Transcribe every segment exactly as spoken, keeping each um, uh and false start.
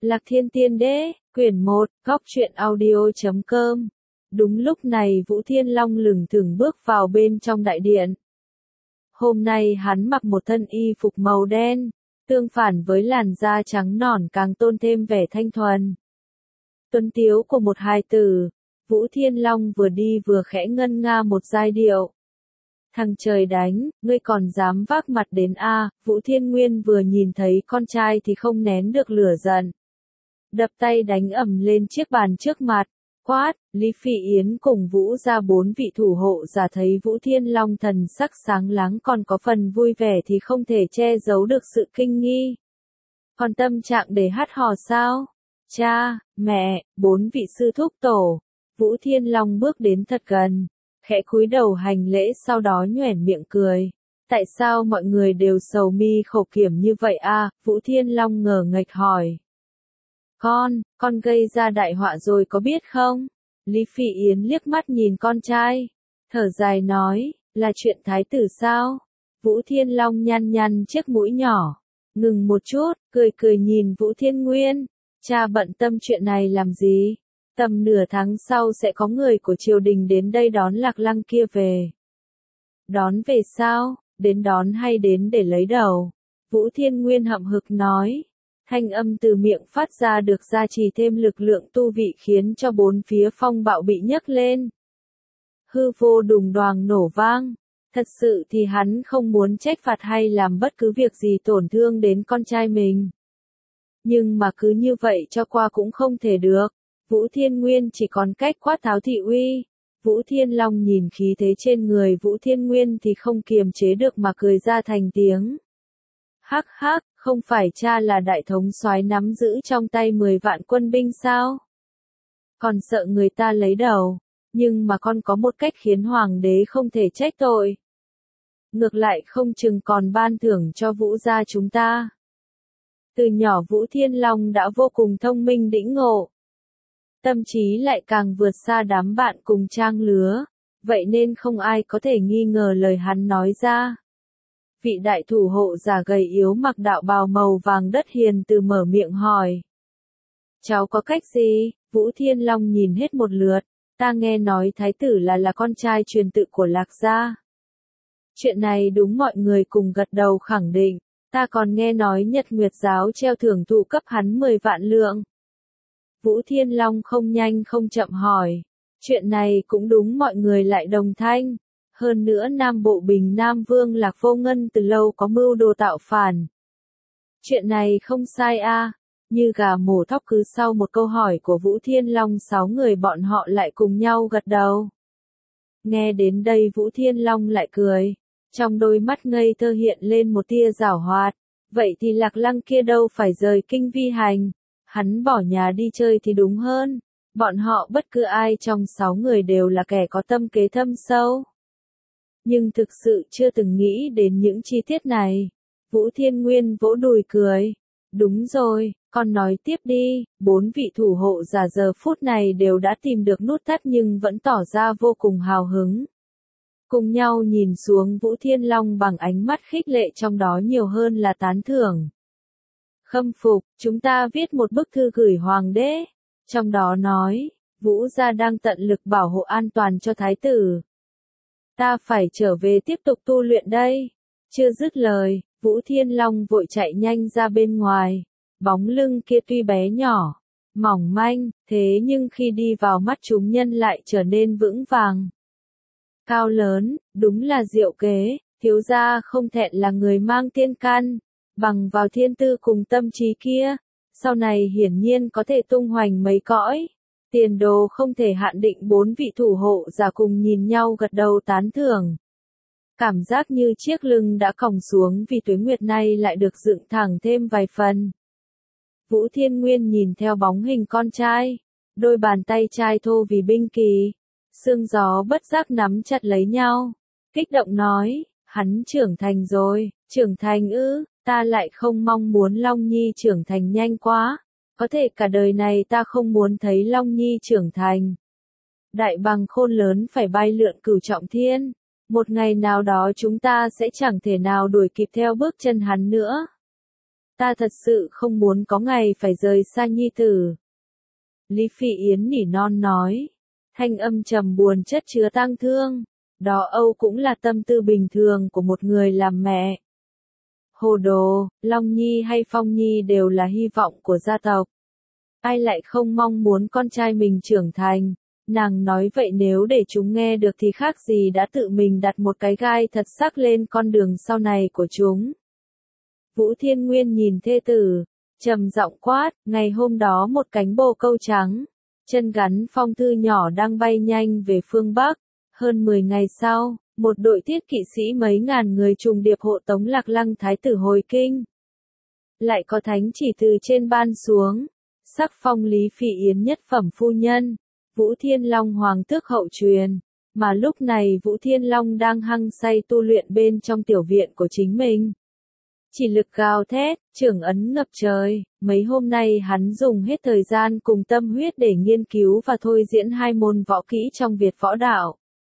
Lạc Thiên Tiên Đế, quyển một, góc truyện audio chấm com. Đúng lúc này Vũ Thiên Long lừng thừng bước vào bên trong đại điện. Hôm nay hắn mặc một thân y phục màu đen, tương phản với làn da trắng nõn càng tôn thêm vẻ thanh thuần. Tuấn tiếu của một hài tử, Vũ Thiên Long vừa đi vừa khẽ ngân nga một giai điệu. Thằng trời đánh, ngươi còn dám vác mặt đến a? Vũ Thiên Nguyên vừa nhìn thấy con trai thì không nén được lửa giận. Đập tay đánh ầm lên chiếc bàn trước mặt, quát, Lý Phỉ Yến cùng Vũ ra bốn vị thủ hộ giả thấy Vũ Thiên Long thần sắc sáng láng còn có phần vui vẻ thì không thể che giấu được sự kinh nghi. Còn tâm trạng để hát hò sao? Cha, mẹ, bốn vị sư thúc tổ. Vũ Thiên Long bước đến thật gần, khẽ cúi đầu hành lễ sau đó nhoẻn miệng cười. Tại sao mọi người đều sầu mi khổ kiểm như vậy a? Vũ Thiên Long ngờ nghệch hỏi. Con, con gây ra đại họa rồi có biết không? Lý Phỉ Yến liếc mắt nhìn con trai, thở dài nói, là chuyện thái tử sao? Vũ Thiên Long nhăn nhăn chiếc mũi nhỏ, ngừng một chút, cười cười nhìn Vũ Thiên Nguyên, cha bận tâm chuyện này làm gì? Tầm nửa tháng sau sẽ có người của triều đình đến đây đón Lạc Lăng kia về. Đón về sao? Đến đón hay đến để lấy đầu? Vũ Thiên Nguyên hậm hực nói. Thanh âm từ miệng phát ra được gia trì thêm lực lượng tu vị khiến cho bốn phía phong bạo bị nhấc lên. Hư vô đùng đoàng nổ vang. Thật sự thì hắn không muốn trách phạt hay làm bất cứ việc gì tổn thương đến con trai mình. Nhưng mà cứ như vậy cho qua cũng không thể được. Vũ Thiên Nguyên chỉ còn cách quát tháo thị uy. Vũ Thiên Long nhìn khí thế trên người Vũ Thiên Nguyên thì không kiềm chế được mà cười ra thành tiếng. Hắc hắc, không phải cha là đại thống soái nắm giữ trong tay mười vạn quân binh sao? Còn sợ người ta lấy đầu, nhưng mà con có một cách khiến hoàng đế không thể trách tội. Ngược lại không chừng còn ban thưởng cho Vũ gia chúng ta. Từ nhỏ Vũ Thiên Long đã vô cùng thông minh đĩnh ngộ. Tâm trí lại càng vượt xa đám bạn cùng trang lứa, vậy nên không ai có thể nghi ngờ lời hắn nói ra. Vị đại thủ hộ già gầy yếu mặc đạo bào màu vàng đất hiền từ mở miệng hỏi. Cháu có cách gì? Vũ Thiên Long nhìn hết một lượt, ta nghe nói thái tử là là con trai truyền tự của Lạc gia. Chuyện này đúng mọi người cùng gật đầu khẳng định, ta còn nghe nói Nhật Nguyệt giáo treo thưởng thụ cấp hắn mười vạn lượng. Vũ Thiên Long không nhanh không chậm hỏi, chuyện này cũng đúng mọi người lại đồng thanh. Hơn nữa Nam Bộ Bình Nam Vương Lạc Vô Ngân từ lâu có mưu đồ tạo phản. Chuyện này không sai a, như gà mổ thóc cứ sau một câu hỏi của Vũ Thiên Long sáu người bọn họ lại cùng nhau gật đầu. Nghe đến đây Vũ Thiên Long lại cười, trong đôi mắt ngây thơ hiện lên một tia giảo hoạt, vậy thì Lạc Lăng kia đâu phải rời kinh vi hành, hắn bỏ nhà đi chơi thì đúng hơn, bọn họ bất cứ ai trong sáu người đều là kẻ có tâm kế thâm sâu. Nhưng thực sự chưa từng nghĩ đến những chi tiết này. Vũ Thiên Nguyên vỗ đùi cười. Đúng rồi, con nói tiếp đi. Bốn vị thủ hộ giả giờ phút này đều đã tìm được nút thắt nhưng vẫn tỏ ra vô cùng hào hứng. Cùng nhau nhìn xuống Vũ Thiên Long bằng ánh mắt khích lệ trong đó nhiều hơn là tán thưởng. Khâm phục, chúng ta viết một bức thư gửi hoàng đế. Trong đó nói, Vũ gia đang tận lực bảo hộ an toàn cho thái tử. Ta phải trở về tiếp tục tu luyện đây. Chưa dứt lời, Vũ Thiên Long vội chạy nhanh ra bên ngoài. Bóng lưng kia tuy bé nhỏ, mỏng manh, thế nhưng khi đi vào mắt chúng nhân lại trở nên vững vàng. Cao lớn, đúng là diệu kế, thiếu gia không thẹn là người mang thiên can, bằng vào thiên tư cùng tâm trí kia, sau này hiển nhiên có thể tung hoành mấy cõi. Tiền đồ không thể hạn định. Bốn vị thủ hộ giả cùng nhìn nhau gật đầu tán thưởng. Cảm giác như chiếc lưng đã còng xuống vì tuế nguyệt này lại được dựng thẳng thêm vài phần. Vũ Thiên Nguyên nhìn theo bóng hình con trai, đôi bàn tay trai thô vì binh kỳ, xương gió bất giác nắm chặt lấy nhau, kích động nói, hắn trưởng thành rồi, trưởng thành ư, ta lại không mong muốn Long Nhi trưởng thành nhanh quá. Có thể cả đời này ta không muốn thấy Long Nhi trưởng thành. Đại bằng khôn lớn phải bay lượn cửu trọng thiên. Một ngày nào đó chúng ta sẽ chẳng thể nào đuổi kịp theo bước chân hắn nữa. Ta thật sự không muốn có ngày phải rời xa nhi tử. Lý Phi Yến nỉ non nói, thanh âm trầm buồn chất chứa tang thương. Đó âu cũng là tâm tư bình thường của một người làm mẹ. Hồ đồ, Long Nhi hay Phong Nhi đều là hy vọng của gia tộc. Ai lại không mong muốn con trai mình trưởng thành. Nàng nói vậy nếu để chúng nghe được thì khác gì đã tự mình đặt một cái gai thật sắc lên con đường sau này của chúng. Vũ Thiên Nguyên nhìn thê tử, trầm giọng quát, ngày hôm đó một cánh bồ câu trắng, chân gắn phong thư nhỏ đang bay nhanh về phương Bắc. Hơn mười ngày sau, một đội tiết kỵ sĩ mấy ngàn người trùng điệp hộ tống Lạc Lăng thái tử hồi kinh. Lại có thánh chỉ từ trên ban xuống, sắc phong Lý Phi Yến nhất phẩm phu nhân, Vũ Thiên Long hoàng tước hậu truyền, mà lúc này Vũ Thiên Long đang hăng say tu luyện bên trong tiểu viện của chính mình. Chỉ lực gào thét, trưởng ấn ngập trời, mấy hôm nay hắn dùng hết thời gian cùng tâm huyết để nghiên cứu và thôi diễn hai môn võ kỹ trong Việt võ đạo.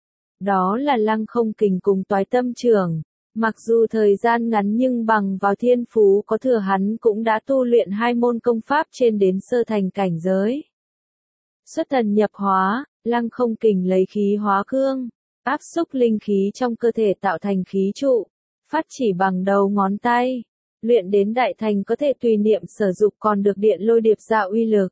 Đó là Lăng Không Kình cùng Toái Tâm Trưởng. Mặc dù thời gian ngắn nhưng bằng vào thiên phú có thừa hắn cũng đã tu luyện hai môn công pháp trên đến sơ thành cảnh giới. Xuất thần nhập hóa, Lăng Không Kình lấy khí hóa cương, áp xúc linh khí trong cơ thể tạo thành khí trụ, phát chỉ bằng đầu ngón tay. Luyện đến đại thành có thể tùy niệm sử dụng còn được điện lôi điệp ra uy lực.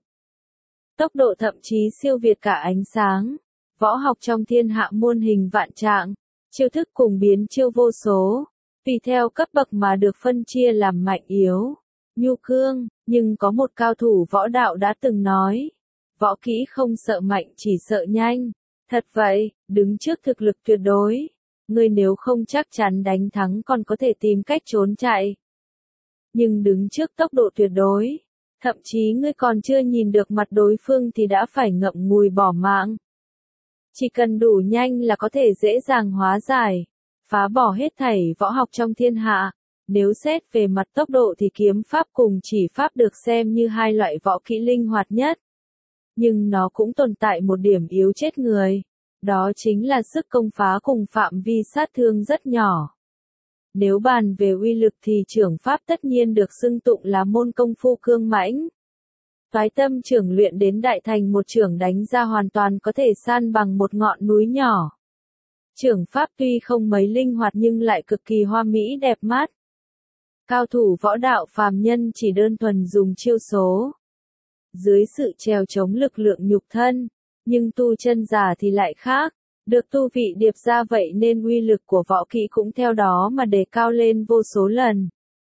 Tốc độ thậm chí siêu việt cả ánh sáng. Võ học trong thiên hạ muôn hình vạn trạng, chiêu thức cùng biến chiêu vô số, tùy theo cấp bậc mà được phân chia làm mạnh yếu, nhu cương, nhưng có một cao thủ võ đạo đã từng nói, võ kỹ không sợ mạnh chỉ sợ nhanh. Thật vậy, đứng trước thực lực tuyệt đối, người nếu không chắc chắn đánh thắng còn có thể tìm cách trốn chạy. Nhưng đứng trước tốc độ tuyệt đối, thậm chí ngươi còn chưa nhìn được mặt đối phương thì đã phải ngậm ngùi bỏ mạng. Chỉ cần đủ nhanh là có thể dễ dàng hóa giải, phá bỏ hết thảy võ học trong thiên hạ. Nếu xét về mặt tốc độ thì kiếm pháp cùng chỉ pháp được xem như hai loại võ kỹ linh hoạt nhất. Nhưng nó cũng tồn tại một điểm yếu chết người. Đó chính là sức công phá cùng phạm vi sát thương rất nhỏ. Nếu bàn về uy lực thì trưởng pháp tất nhiên được xưng tụng là môn công phu cương mãnh. Toái Tâm Trưởng luyện đến đại thành một trưởng đánh ra hoàn toàn có thể san bằng một ngọn núi nhỏ. Trưởng pháp tuy không mấy linh hoạt nhưng lại cực kỳ hoa mỹ đẹp mắt. Cao thủ võ đạo phàm nhân chỉ đơn thuần dùng chiêu số. Dưới sự trèo chống lực lượng nhục thân, nhưng tu chân giả thì lại khác, được tu vị điệp ra vậy nên uy lực của võ kỹ cũng theo đó mà đề cao lên vô số lần.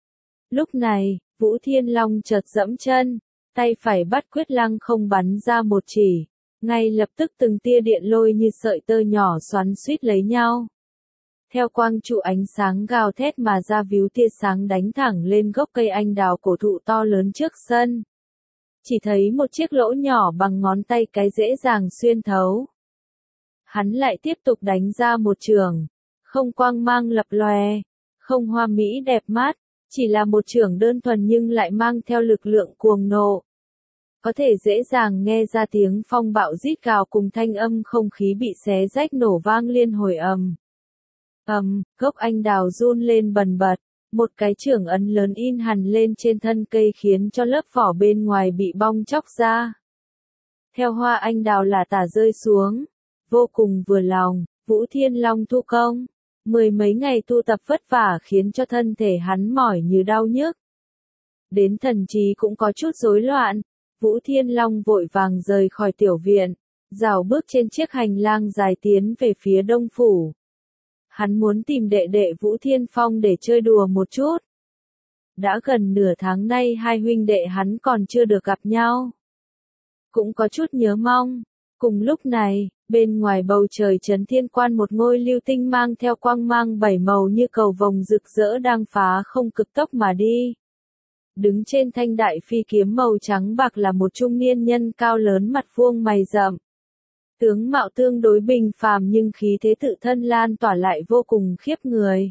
Lúc này, Vũ Thiên Long chợt dẫm chân. Tay phải bắt quyết Lăng Không bắn ra một chỉ, ngay lập tức từng tia điện lôi như sợi tơ nhỏ xoắn xuýt lấy nhau. Theo quang trụ ánh sáng gào thét mà ra víu tia sáng đánh thẳng lên gốc cây anh đào cổ thụ to lớn trước sân. Chỉ thấy một chiếc lỗ nhỏ bằng ngón tay cái dễ dàng xuyên thấu. Hắn lại tiếp tục đánh ra một chưởng, không quang mang lập lòe, không hoa mỹ đẹp mắt. Chỉ là một chưởng đơn thuần nhưng lại mang theo lực lượng cuồng nộ. Có thể dễ dàng nghe ra tiếng phong bạo rít gào cùng thanh âm không khí bị xé rách nổ vang liên hồi ầm. Ầm, gốc anh đào run lên bần bật, một cái chưởng ấn lớn in hằn lên trên thân cây khiến cho lớp vỏ bên ngoài bị bong chóc ra. Theo hoa anh đào là tả rơi xuống, vô cùng vừa lòng, Vũ Thiên Long thu công. Mười mấy ngày tu tập vất vả khiến cho thân thể hắn mỏi như đau nhức. Đến thần trí cũng có chút rối loạn, Vũ Thiên Long vội vàng rời khỏi tiểu viện, rảo bước trên chiếc hành lang dài tiến về phía đông phủ. Hắn muốn tìm đệ đệ Vũ Thiên Phong để chơi đùa một chút. Đã gần nửa tháng nay hai huynh đệ hắn còn chưa được gặp nhau. Cũng có chút nhớ mong. Cùng lúc này, bên ngoài bầu trời trấn thiên quan một ngôi lưu tinh mang theo quang mang bảy màu như cầu vồng rực rỡ đang phá không cực tốc mà đi. Đứng trên thanh đại phi kiếm màu trắng bạc là một trung niên nhân cao lớn mặt vuông mày rậm. Tướng mạo tương đối bình phàm nhưng khí thế tự thân lan tỏa lại vô cùng khiếp người.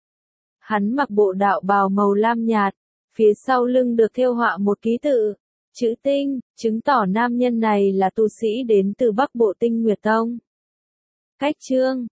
Hắn mặc bộ đạo bào màu lam nhạt, phía sau lưng được thêu họa một ký tự, chữ tinh, chứng tỏ nam nhân này là tu sĩ đến từ Bắc Bộ Tinh Nguyệt Tông. Cách chương